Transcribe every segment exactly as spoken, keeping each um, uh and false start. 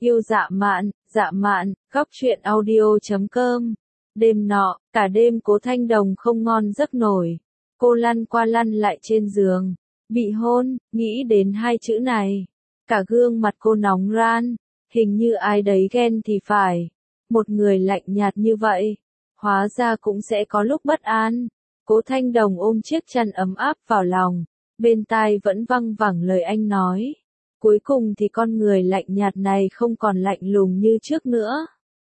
Yêu dạ mạn, dạ mạn, góc truyện audio chấm com. Đêm nọ, cả đêm Cố Thanh Đồng không ngon giấc nổi. Cô lăn qua lăn lại trên giường. Bị hôn, nghĩ đến hai chữ này. Cả gương mặt cô nóng ran. Hình như ai đấy ghen thì phải. Một người lạnh nhạt như vậy. Hóa ra cũng sẽ có lúc bất an. Cố Thanh Đồng ôm chiếc chăn ấm áp vào lòng. Bên tai vẫn văng vẳng lời anh nói. Cuối cùng thì con người lạnh nhạt này không còn lạnh lùng như trước nữa.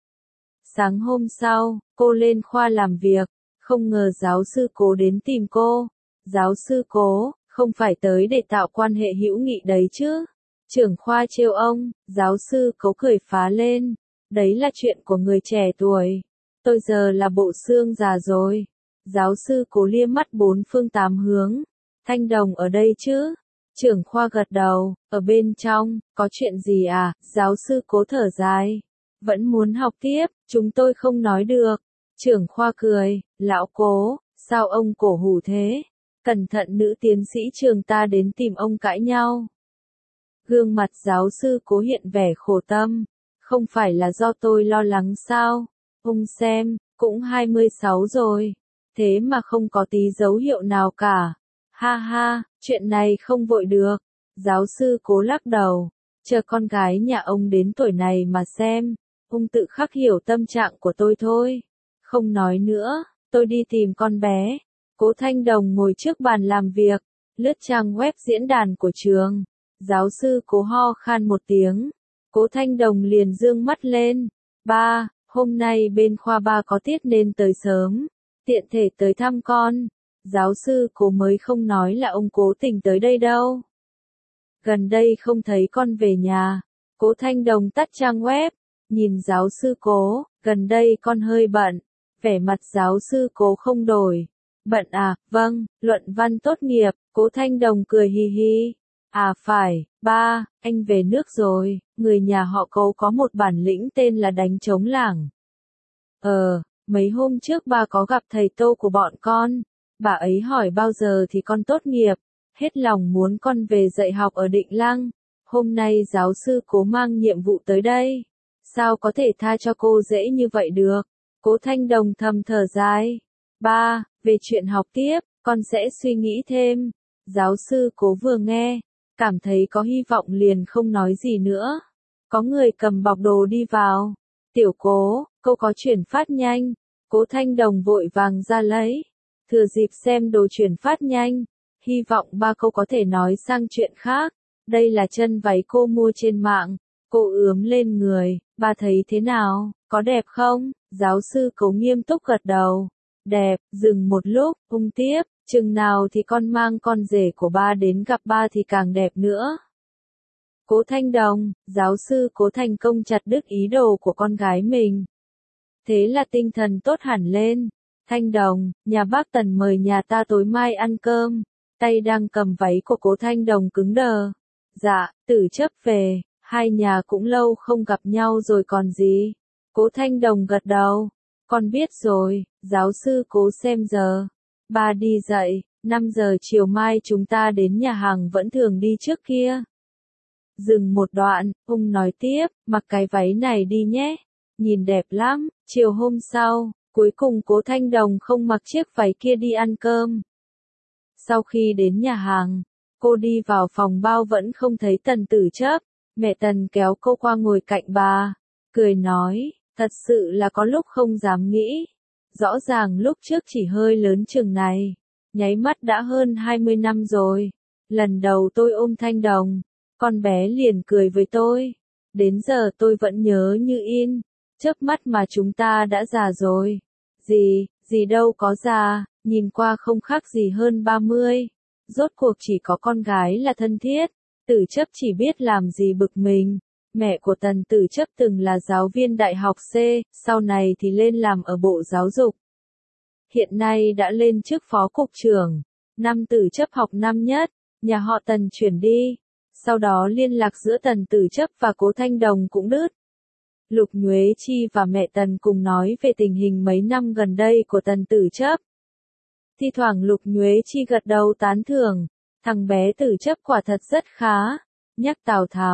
Sáng hôm sau, cô lên khoa làm việc, không ngờ giáo sư Cố đến tìm cô. Giáo sư Cố, không phải tới để tạo quan hệ hữu nghị đấy chứ. Trưởng khoa trêu ông, giáo sư Cố cười phá lên. Đấy là chuyện của người trẻ tuổi. Tôi giờ là bộ xương già rồi. Giáo sư Cố liếc mắt bốn phương tám hướng. Thanh Đồng ở đây chứ? Trưởng khoa gật đầu, ở bên trong, có chuyện gì à? Giáo sư Cố thở dài. Vẫn muốn học tiếp, chúng tôi không nói được. Trưởng khoa cười, lão Cố, sao ông cổ hủ thế? Cẩn thận nữ tiến sĩ trường ta đến tìm ông cãi nhau. Gương mặt giáo sư Cố hiện vẻ khổ tâm. Không phải là do tôi lo lắng sao? Ông xem, cũng hai mươi sáu rồi. Thế mà không có tí dấu hiệu nào cả. Ha ha, chuyện này không vội được. Giáo sư Cố lắc đầu. Chờ con gái nhà ông đến tuổi này mà xem. Ông tự khắc hiểu tâm trạng của tôi thôi. Không nói nữa, tôi đi tìm con bé. Cố Thanh Đồng ngồi trước bàn làm việc, lướt trang web diễn đàn của trường. Giáo sư Cố ho khan một tiếng. Cố Thanh Đồng liền dương mắt lên. Ba, hôm nay bên khoa ba có tiết nên tới sớm. Tiện thể tới thăm con. Giáo sư Cố mới không nói là ông cố tình tới đây đâu. Gần đây không thấy con về nhà. Cố Thanh Đồng tắt trang web. Nhìn giáo sư Cố, gần đây con hơi bận. Vẻ mặt giáo sư Cố không đổi. Bận à, vâng, luận văn tốt nghiệp. Cố Thanh Đồng cười hi hi. À phải, ba, anh về nước rồi. Người nhà họ Cố có một bản lĩnh tên là đánh trống lảng. Ờ, mấy hôm trước ba có gặp thầy Tô của bọn con. Bà ấy hỏi bao giờ thì con tốt nghiệp. Hết lòng muốn con về dạy học ở Định Lăng. Hôm nay giáo sư Cố mang nhiệm vụ tới đây. Sao có thể tha cho cô dễ như vậy được? Cố Thanh Đồng thầm thở dài. Ba, về chuyện học tiếp, con sẽ suy nghĩ thêm. Giáo sư Cố vừa nghe, cảm thấy có hy vọng liền không nói gì nữa. Có người cầm bọc đồ đi vào. Tiểu Cố, cô có chuyển phát nhanh. Cố Thanh Đồng vội vàng ra lấy. Thừa dịp xem đồ chuyển phát nhanh. Hy vọng ba cô có thể nói sang chuyện khác. Đây là chân váy cô mua trên mạng. Cô ướm lên người, ba thấy thế nào, có đẹp không? Giáo sư Cố nghiêm túc gật đầu. Đẹp, dừng một lúc, ung tiếp, chừng nào thì con mang con rể của ba đến gặp ba thì càng đẹp nữa. Cố Thanh Đồng, giáo sư Cố thành công chặt đứt ý đồ của con gái mình. Thế là tinh thần tốt hẳn lên. Thanh Đồng, nhà bác Tần mời nhà ta tối mai ăn cơm. Tay đang cầm váy của Cố Thanh Đồng cứng đờ. Dạ, Tử Chấp về. Hai nhà cũng lâu không gặp nhau rồi còn gì. Cố Thanh Đồng gật đầu. Con biết rồi, giáo sư Cố xem giờ. Ba đi dậy, năm giờ chiều mai chúng ta đến nhà hàng vẫn thường đi trước kia. Dừng một đoạn, ông nói tiếp, mặc cái váy này đi nhé. Nhìn đẹp lắm, chiều hôm sau, cuối cùng Cố Thanh Đồng không mặc chiếc váy kia đi ăn cơm. Sau khi đến nhà hàng, cô đi vào phòng bao vẫn không thấy Tần Tử Chấp. Mẹ Tần kéo cô qua ngồi cạnh bà, cười nói, thật sự là có lúc không dám nghĩ. Rõ ràng lúc trước chỉ hơi lớn chừng này, nháy mắt đã hơn hai mươi năm rồi. Lần đầu tôi ôm Thanh Đồng, con bé liền cười với tôi. Đến giờ tôi vẫn nhớ như in, chớp mắt mà chúng ta đã già rồi. Gì, gì đâu có già, nhìn qua không khác gì hơn ba mươi. Rốt cuộc chỉ có con gái là thân thiết. Tử Chấp chỉ biết làm gì bực mình. Mẹ của Tần Tử Chấp từng là giáo viên đại học C, sau này thì lên làm ở Bộ Giáo dục. Hiện nay đã lên chức phó cục trưởng. Năm Tử Chấp học năm nhất, nhà họ Tần chuyển đi. Sau đó liên lạc giữa Tần Tử Chấp và Cố Thanh Đồng cũng đứt. Lục Nhuế Chi và mẹ Tần cùng nói về tình hình mấy năm gần đây của Tần Tử Chấp. Thi thoảng Lục Nhuế Chi gật đầu tán thưởng. Thằng bé Tử Chấp quả thật rất khá. Nhắc Tào Tháo,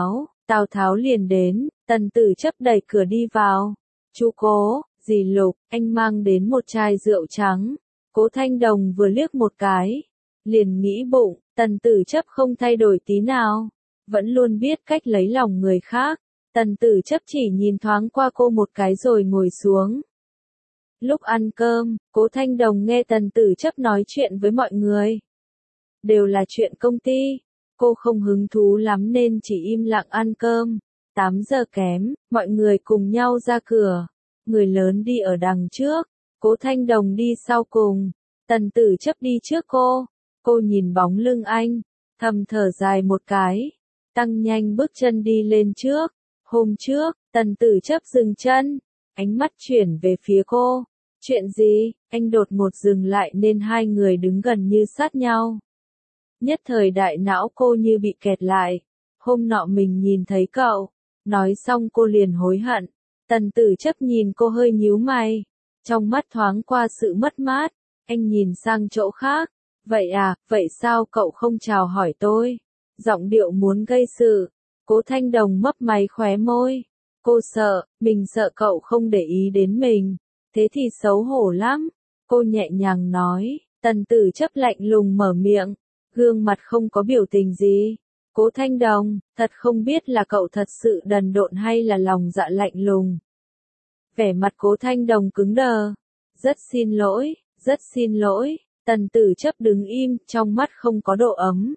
Tào Tháo liền đến, Tần Tử Chấp đẩy cửa đi vào. Chú Cố, dì Lục, anh mang đến một chai rượu trắng. Cố Thanh Đồng vừa liếc một cái, liền nghĩ bụng, Tần Tử Chấp không thay đổi tí nào, vẫn luôn biết cách lấy lòng người khác. Tần Tử Chấp chỉ nhìn thoáng qua cô một cái rồi ngồi xuống. Lúc ăn cơm, Cố Thanh Đồng nghe Tần Tử Chấp nói chuyện với mọi người. Đều là chuyện công ty, cô không hứng thú lắm nên chỉ im lặng ăn cơm. tám giờ kém, mọi người cùng nhau ra cửa. Người lớn đi ở đằng trước, Cố Thanh Đồng đi sau cùng. Tần Tử Chấp đi trước cô. Cô nhìn bóng lưng anh, thầm thở dài một cái, tăng nhanh bước chân đi lên trước. Hôm trước, Tần Tử Chấp dừng chân, ánh mắt chuyển về phía cô. Chuyện gì? Anh đột ngột dừng lại nên hai người đứng gần như sát nhau. Nhất thời đại não cô như bị kẹt lại. Hôm nọ mình nhìn thấy cậu. Nói xong cô liền hối hận. Tần Tử Chấp nhìn cô hơi nhíu mày. Trong mắt thoáng qua sự mất mát. Anh nhìn sang chỗ khác. Vậy à, vậy sao cậu không chào hỏi tôi? Giọng điệu muốn gây sự. Cố Thanh Đồng mấp máy khóe môi. Cô sợ, mình sợ cậu không để ý đến mình. Thế thì xấu hổ lắm. Cô nhẹ nhàng nói. Tần Tử Chấp lạnh lùng mở miệng. Gương mặt không có biểu tình gì. Cố Thanh Đồng, thật không biết là cậu thật sự đần độn hay là lòng dạ lạnh lùng. Vẻ mặt Cố Thanh Đồng cứng đờ. Rất xin lỗi, rất xin lỗi. Tần Tử Chấp đứng im, trong mắt không có độ ấm.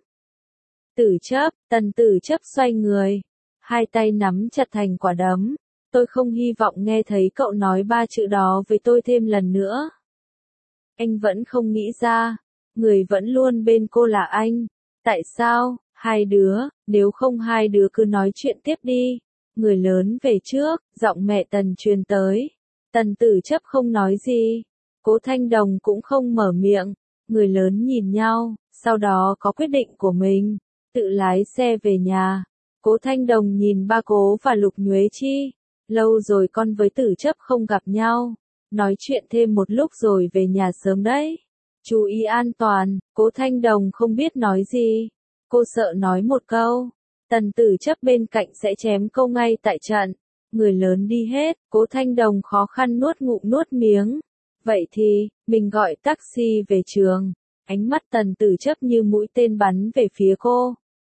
Tử Chấp, Tần Tử Chấp xoay người. Hai tay nắm chặt thành quả đấm. Tôi không hy vọng nghe thấy cậu nói ba chữ đó với tôi thêm lần nữa. Anh vẫn không nghĩ ra. Người vẫn luôn bên cô là anh. Tại sao? Hai đứa, nếu không hai đứa cứ nói chuyện tiếp đi. Người lớn về trước, giọng mẹ Tần truyền tới. Tần Tử Chấp không nói gì. Cố Thanh Đồng cũng không mở miệng. Người lớn nhìn nhau, sau đó có quyết định của mình. Tự lái xe về nhà. Cố Thanh Đồng nhìn ba Cố và Lục Nhuế Chi. Lâu rồi con với Tử Chấp không gặp nhau. Nói chuyện thêm một lúc rồi về nhà sớm đấy. Chú ý an toàn. Cố Thanh Đồng không biết nói gì. Cô sợ nói một câu. Tần Tử Chấp bên cạnh sẽ chém câu ngay tại trận. Người lớn đi hết. Cố Thanh Đồng khó khăn nuốt ngụm nuốt miếng. Vậy thì, mình gọi taxi về trường. Ánh mắt Tần Tử Chấp như mũi tên bắn về phía cô.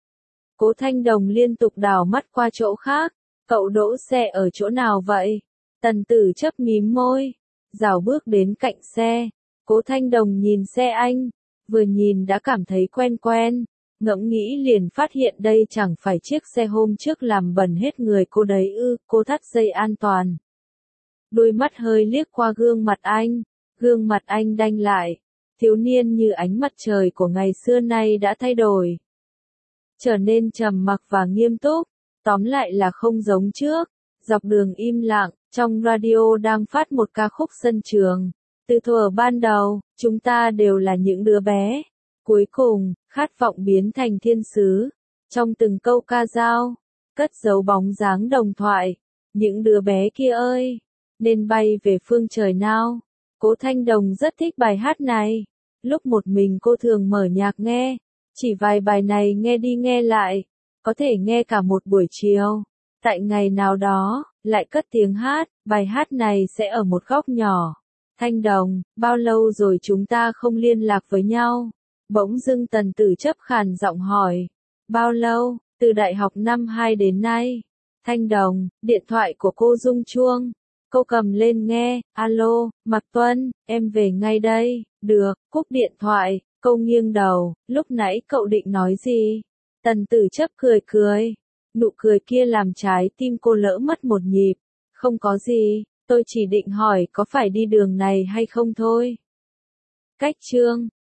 Cố Thanh Đồng liên tục đảo mắt qua chỗ khác. Cậu đỗ xe ở chỗ nào vậy? Tần Tử Chấp mím môi. Rảo bước đến cạnh xe. Cố Thanh Đồng nhìn xe anh. Vừa nhìn đã cảm thấy quen quen. Ngẫm nghĩ liền phát hiện đây chẳng phải chiếc xe hôm trước làm bẩn hết người cô đấy ư. Cô thắt dây an toàn. Đôi mắt hơi liếc qua gương mặt anh. Gương mặt anh đanh lại. Thiếu niên như ánh mặt trời của ngày xưa nay đã thay đổi. Trở nên trầm mặc và nghiêm túc. Tóm lại là không giống trước. Dọc đường im lặng, trong radio đang phát một ca khúc sân trường. Từ thuở ban đầu, chúng ta đều là những đứa bé. Cuối cùng, khát vọng biến thành thiên sứ. Trong từng câu ca dao, cất giấu bóng dáng đồng thoại. Những đứa bé kia ơi, nên bay về phương trời nào. Cố Thanh Đồng rất thích bài hát này. Lúc một mình cô thường mở nhạc nghe. Chỉ vài bài này nghe đi nghe lại. Có thể nghe cả một buổi chiều. Tại ngày nào đó, lại cất tiếng hát. Bài hát này sẽ ở một góc nhỏ. Thanh Đồng, bao lâu rồi chúng ta không liên lạc với nhau? Bỗng dưng Tần Tử Chấp khàn giọng hỏi. Bao lâu? Từ đại học năm hai đến nay. Thanh Đồng, điện thoại của cô rung chuông. Cô cầm lên nghe. Alo, Mạc Tuân, em về ngay đây. Được, cúp điện thoại. Cô nghiêng đầu. Lúc nãy cậu định nói gì? Tần Tử Chấp cười cười. Nụ cười kia làm trái tim cô lỡ mất một nhịp. Không có gì, tôi chỉ định hỏi có phải đi đường này hay không thôi. Cách chương